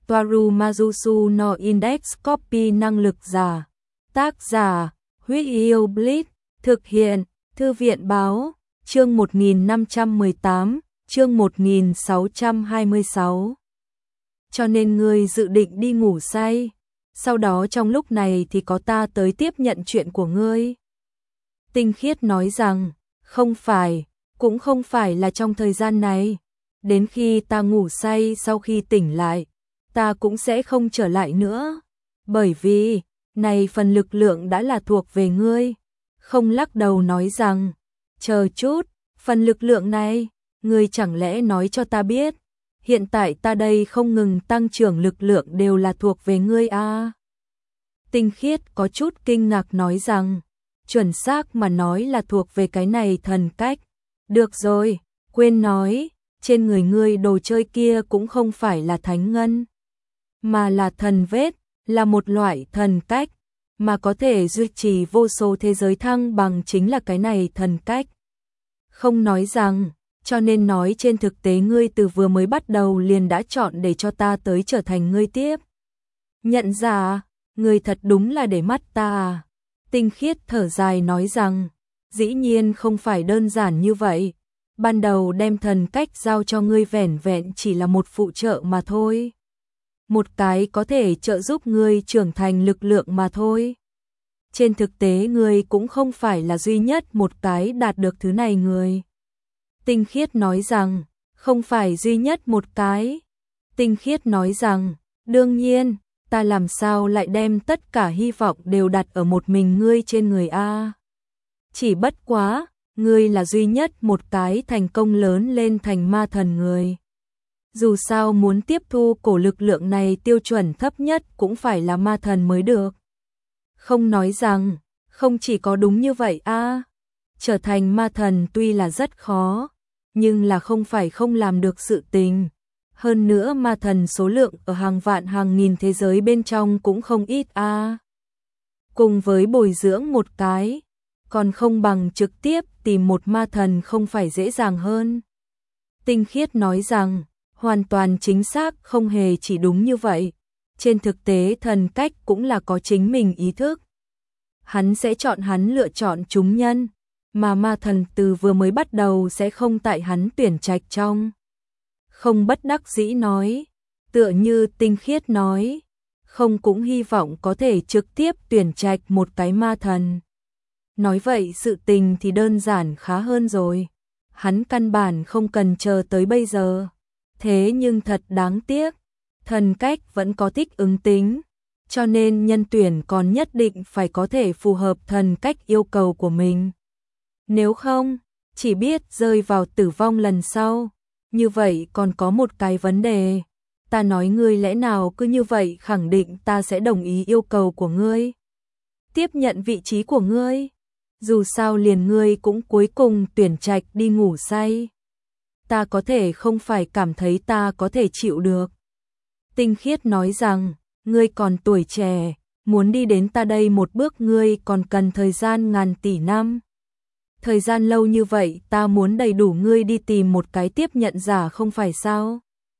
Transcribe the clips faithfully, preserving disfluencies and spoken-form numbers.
Toaru Majusu no Index Copy năng lực giả. Tác giả, Huyết Yêu Blitz, thực hiện, Thư viện báo, chương một nghìn năm trăm mười tám, chương một nghìn sáu trăm hai mươi sáu. Cho nên ngươi dự định đi ngủ say, sau đó trong lúc này thì có ta tới tiếp nhận chuyện của ngươi. Tinh Khiết nói rằng, không phải, cũng không phải là trong thời gian này, đến khi ta ngủ say sau khi tỉnh lại, ta cũng sẽ không trở lại nữa, bởi vì, này phần lực lượng đã là thuộc về ngươi. Không lắc đầu nói rằng, chờ chút, phần lực lượng này, ngươi chẳng lẽ nói cho ta biết, hiện tại ta đây không ngừng tăng trưởng lực lượng đều là thuộc về ngươi à? Tinh Khiết có chút kinh ngạc nói rằng, chuẩn xác mà nói là thuộc về cái này thần cách. Được rồi, quên nói, trên người ngươi đồ chơi kia cũng không phải là thánh ngân, mà là thần vết, là một loại thần cách, mà có thể duy trì vô số thế giới thăng bằng chính là cái này thần cách. Không nói rằng, cho nên nói trên thực tế ngươi từ vừa mới bắt đầu liền đã chọn để cho ta tới trở thành ngươi tiếp. Nhận ra, ngươi thật đúng là để mắt ta à? Tinh Khiết thở dài nói rằng, dĩ nhiên không phải đơn giản như vậy. Ban đầu đem thần cách giao cho ngươi vẻn vẹn chỉ là một phụ trợ mà thôi. Một cái có thể trợ giúp ngươi trưởng thành lực lượng mà thôi. Trên thực tế ngươi cũng không phải là duy nhất một cái đạt được thứ này người. Tinh Khiết nói rằng, không phải duy nhất một cái. Tinh Khiết nói rằng, đương nhiên, ta làm sao lại đem tất cả hy vọng đều đặt ở một mình ngươi trên người a? Chỉ bất quá, ngươi là duy nhất một cái thành công lớn lên thành ma thần người. Dù sao muốn tiếp thu cổ lực lượng này tiêu chuẩn thấp nhất cũng phải là ma thần mới được. Không nói rằng, không chỉ có đúng như vậy a, trở thành ma thần tuy là rất khó, nhưng là không phải không làm được sự tình. Hơn nữa ma thần số lượng ở hàng vạn hàng nghìn thế giới bên trong cũng không ít a. Cùng với bồi dưỡng một cái, còn không bằng trực tiếp tìm một ma thần không phải dễ dàng hơn. Tinh Khiết nói rằng, hoàn toàn chính xác không hề chỉ đúng như vậy. Trên thực tế thần cách cũng là có chính mình ý thức. Hắn sẽ chọn hắn lựa chọn chúng nhân, mà ma thần từ vừa mới bắt đầu sẽ không tại hắn tuyển trạch trong. Không bất đắc dĩ nói, tựa như Tinh Khiết nói, không cũng hy vọng có thể trực tiếp tuyển trạch một cái ma thần. Nói vậy sự tình thì đơn giản khá hơn rồi. Hắn căn bản không cần chờ tới bây giờ. Thế nhưng thật đáng tiếc, thần cách vẫn có thích ứng tính, cho nên nhân tuyển còn nhất định phải có thể phù hợp thần cách yêu cầu của mình. Nếu không, chỉ biết rơi vào tử vong lần sau. Như vậy còn có một cái vấn đề. Ta nói ngươi lẽ nào cứ như vậy khẳng định ta sẽ đồng ý yêu cầu của ngươi, tiếp nhận vị trí của ngươi? Dù sao liền ngươi cũng cuối cùng tuyển trạch đi ngủ say. Ta có thể không phải cảm thấy ta có thể chịu được. Tinh Khiết nói rằng, ngươi còn tuổi trẻ, muốn đi đến ta đây một bước ngươi còn cần thời gian ngàn tỷ năm. Thời gian lâu như vậy ta muốn đầy đủ ngươi đi tìm một cái tiếp nhận giả không phải sao?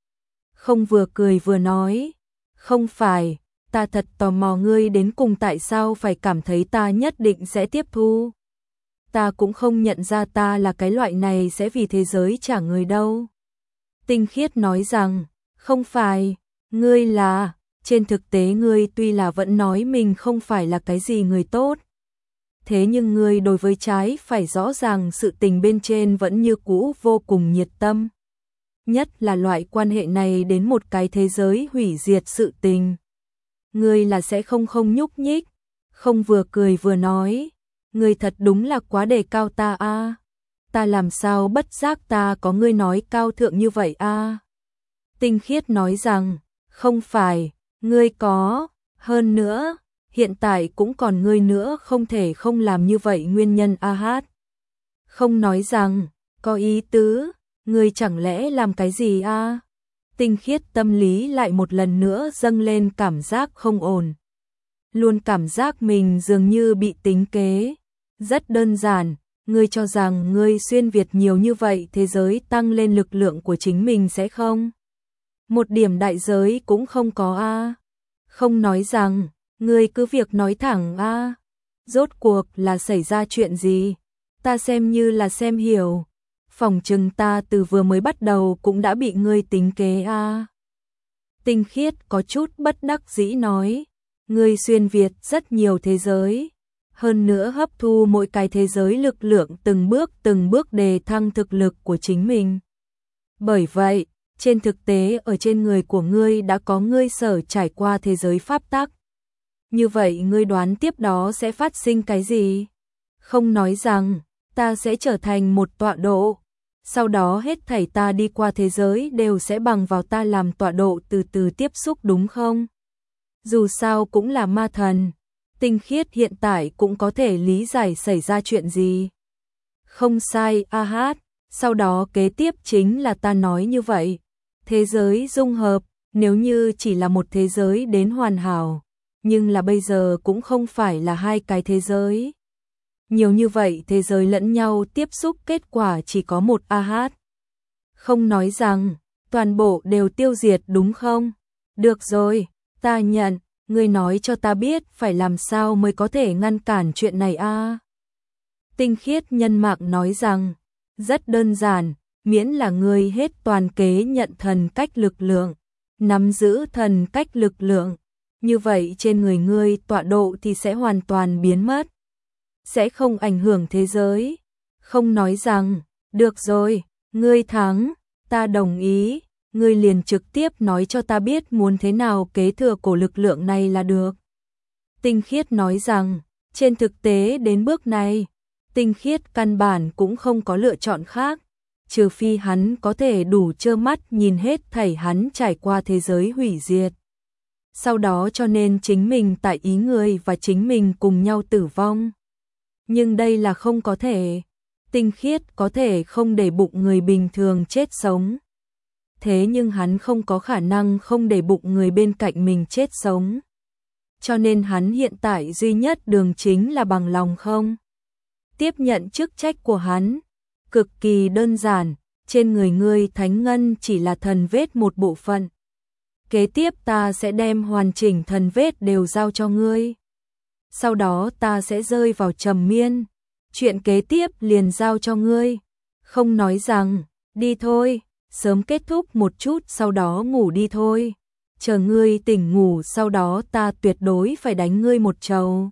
Không vừa cười vừa nói, không phải, ta thật tò mò ngươi đến cùng tại sao phải cảm thấy ta nhất định sẽ tiếp thu. Ta cũng không nhận ra ta là cái loại này sẽ vì thế giới trả người đâu. Tinh Khiết nói rằng, không phải, ngươi là, trên thực tế ngươi tuy là vẫn nói mình không phải là cái gì người tốt. Thế nhưng ngươi đối với trái phải rõ ràng sự tình bên trên vẫn như cũ vô cùng nhiệt tâm. Nhất là loại quan hệ này đến một cái thế giới hủy diệt sự tình. Ngươi là sẽ không không nhúc nhích, không vừa cười vừa nói. Ngươi thật đúng là quá đề cao ta a. Ta làm sao bất giác ta có ngươi nói cao thượng như vậy a? Tinh Khiết nói rằng, không phải, ngươi có, hơn nữa, hiện tại cũng còn ngươi nữa không thể không làm như vậy nguyên nhân a hát. Không nói rằng, có ý tứ, ngươi chẳng lẽ làm cái gì a? Tinh Khiết tâm lý lại một lần nữa dâng lên cảm giác không ổn. Luôn cảm giác mình dường như bị tính kế. Rất đơn giản, ngươi cho rằng ngươi xuyên việt nhiều như vậy thế giới tăng lên lực lượng của chính mình sẽ không? một điểm đại giới cũng không có a. Không nói rằng, ngươi cứ việc nói thẳng a. Rốt cuộc là xảy ra chuyện gì? Ta xem như là xem hiểu. Phỏng chừng ta từ vừa mới bắt đầu cũng đã bị ngươi tính kế a. Tinh Khiết có chút bất đắc dĩ nói, ngươi xuyên việt rất nhiều thế giới, hơn nữa hấp thu mỗi cái thế giới lực lượng từng bước từng bước đề thăng thực lực của chính mình. Bởi vậy, trên thực tế ở trên người của ngươi đã có ngươi sở trải qua thế giới pháp tắc. Như vậy ngươi đoán tiếp đó sẽ phát sinh cái gì? Không nói rằng, ta sẽ trở thành một tọa độ. Sau đó hết thảy ta đi qua thế giới đều sẽ bằng vào ta làm tọa độ từ từ tiếp xúc đúng không? Dù sao cũng là ma thần. Tinh Khiết hiện tại cũng có thể lý giải xảy ra chuyện gì. Không sai, a hát. Sau đó kế tiếp chính là ta nói như vậy. Thế giới dung hợp, nếu như chỉ là một thế giới đến hoàn hảo, nhưng là bây giờ cũng không phải là hai cái thế giới. Nhiều như vậy thế giới lẫn nhau tiếp xúc kết quả chỉ có một a hát. Không nói rằng, toàn bộ đều tiêu diệt đúng không? Được rồi, ta nhận, ngươi nói cho ta biết phải làm sao mới có thể ngăn cản chuyện này a. Tinh Khiết nhân mạng nói rằng, rất đơn giản, miễn là ngươi hết toàn kế nhận thần cách lực lượng, nắm giữ thần cách lực lượng, như vậy trên người ngươi tọa độ thì sẽ hoàn toàn biến mất, sẽ không ảnh hưởng thế giới. Không nói rằng, được rồi, ngươi thắng, ta đồng ý, ngươi liền trực tiếp nói cho ta biết muốn thế nào kế thừa cổ lực lượng này là được. Tinh Khiết nói rằng, trên thực tế đến bước này, Tinh Khiết căn bản cũng không có lựa chọn khác, trừ phi hắn có thể đủ trơ mắt nhìn hết thảy hắn trải qua thế giới hủy diệt. Sau đó cho nên chính mình tại ý người và chính mình cùng nhau tử vong. Nhưng đây là không có thể. Tinh Khiết có thể không để bụng người bình thường chết sống. Thế nhưng hắn không có khả năng không để bụng người bên cạnh mình chết sống. Cho nên hắn hiện tại duy nhất đường chính là bằng lòng không tiếp nhận chức trách của hắn. Cực kỳ đơn giản, trên người ngươi thánh ngân chỉ là thần vết một bộ phận. Kế tiếp ta sẽ đem hoàn chỉnh thần vết đều giao cho ngươi. Sau đó ta sẽ rơi vào trầm miên. Chuyện kế tiếp liền giao cho ngươi. Không nói rằng, đi thôi, sớm kết thúc một chút sau đó ngủ đi thôi. Chờ ngươi tỉnh ngủ sau đó ta tuyệt đối phải đánh ngươi một trầu.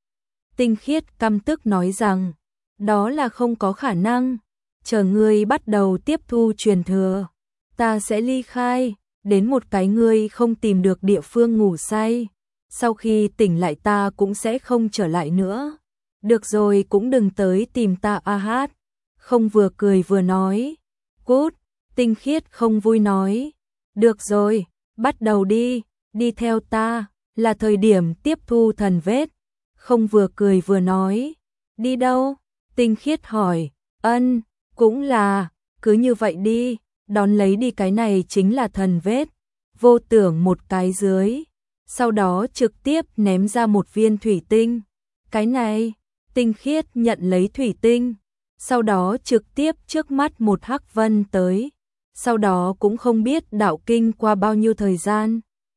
Tinh Khiết căm tức nói rằng, đó là không có khả năng. Chờ ngươi bắt đầu tiếp thu truyền thừa, ta sẽ ly khai, đến một cái ngươi không tìm được địa phương ngủ say. Sau khi tỉnh lại ta cũng sẽ không trở lại nữa. Được rồi cũng đừng tới tìm ta a hát. Không vừa cười vừa nói. Cút, Tinh Khiết không vui nói. Được rồi, bắt đầu đi, đi theo ta, là thời điểm tiếp thu thần vết. Không vừa cười vừa nói. Đi đâu? Tinh Khiết hỏi. Ân, cũng là, cứ như vậy đi, đón lấy đi cái này chính là thần vết. Vô tưởng một cái dưới, sau đó trực tiếp ném ra một viên thủy tinh. Cái này, Tinh Khiết nhận lấy thủy tinh, sau đó trực tiếp trước mắt một hắc vân tới. Sau đó cũng không biết đạo kinh qua bao nhiêu thời gian.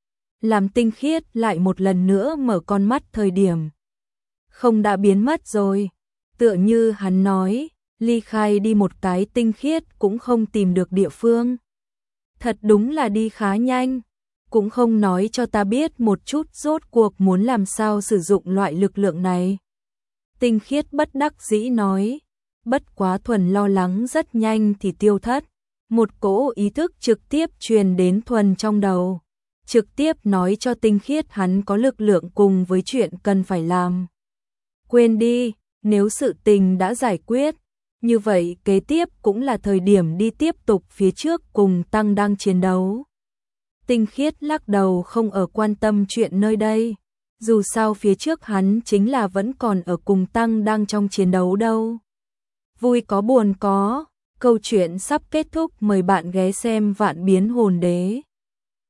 Làm Tinh Khiết lại một lần nữa mở con mắt thời điểm. Không đã biến mất rồi, tựa như hắn nói. Ly khai đi một cái Tinh Khiết cũng không tìm được địa phương. Thật đúng là đi khá nhanh. Cũng không nói cho ta biết một chút rốt cuộc muốn làm sao sử dụng loại lực lượng này. Tinh Khiết bất đắc dĩ nói. Bất quá Thuần lo lắng rất nhanh thì tiêu thất. Một cỗ ý thức trực tiếp truyền đến Thuần trong đầu. Trực tiếp nói cho Tinh Khiết hắn có lực lượng cùng với chuyện cần phải làm. Quên đi, nếu sự tình đã giải quyết. Như vậy kế tiếp cũng là thời điểm đi tiếp tục phía trước cùng Tăng đang chiến đấu. Tinh Khiết lắc đầu không ở quan tâm chuyện nơi đây. Dù sao phía trước hắn chính là vẫn còn ở cùng Tăng đang trong chiến đấu đâu. Vui có buồn có, câu chuyện sắp kết thúc, mời bạn ghé xem Vạn Biến Hồn Đế.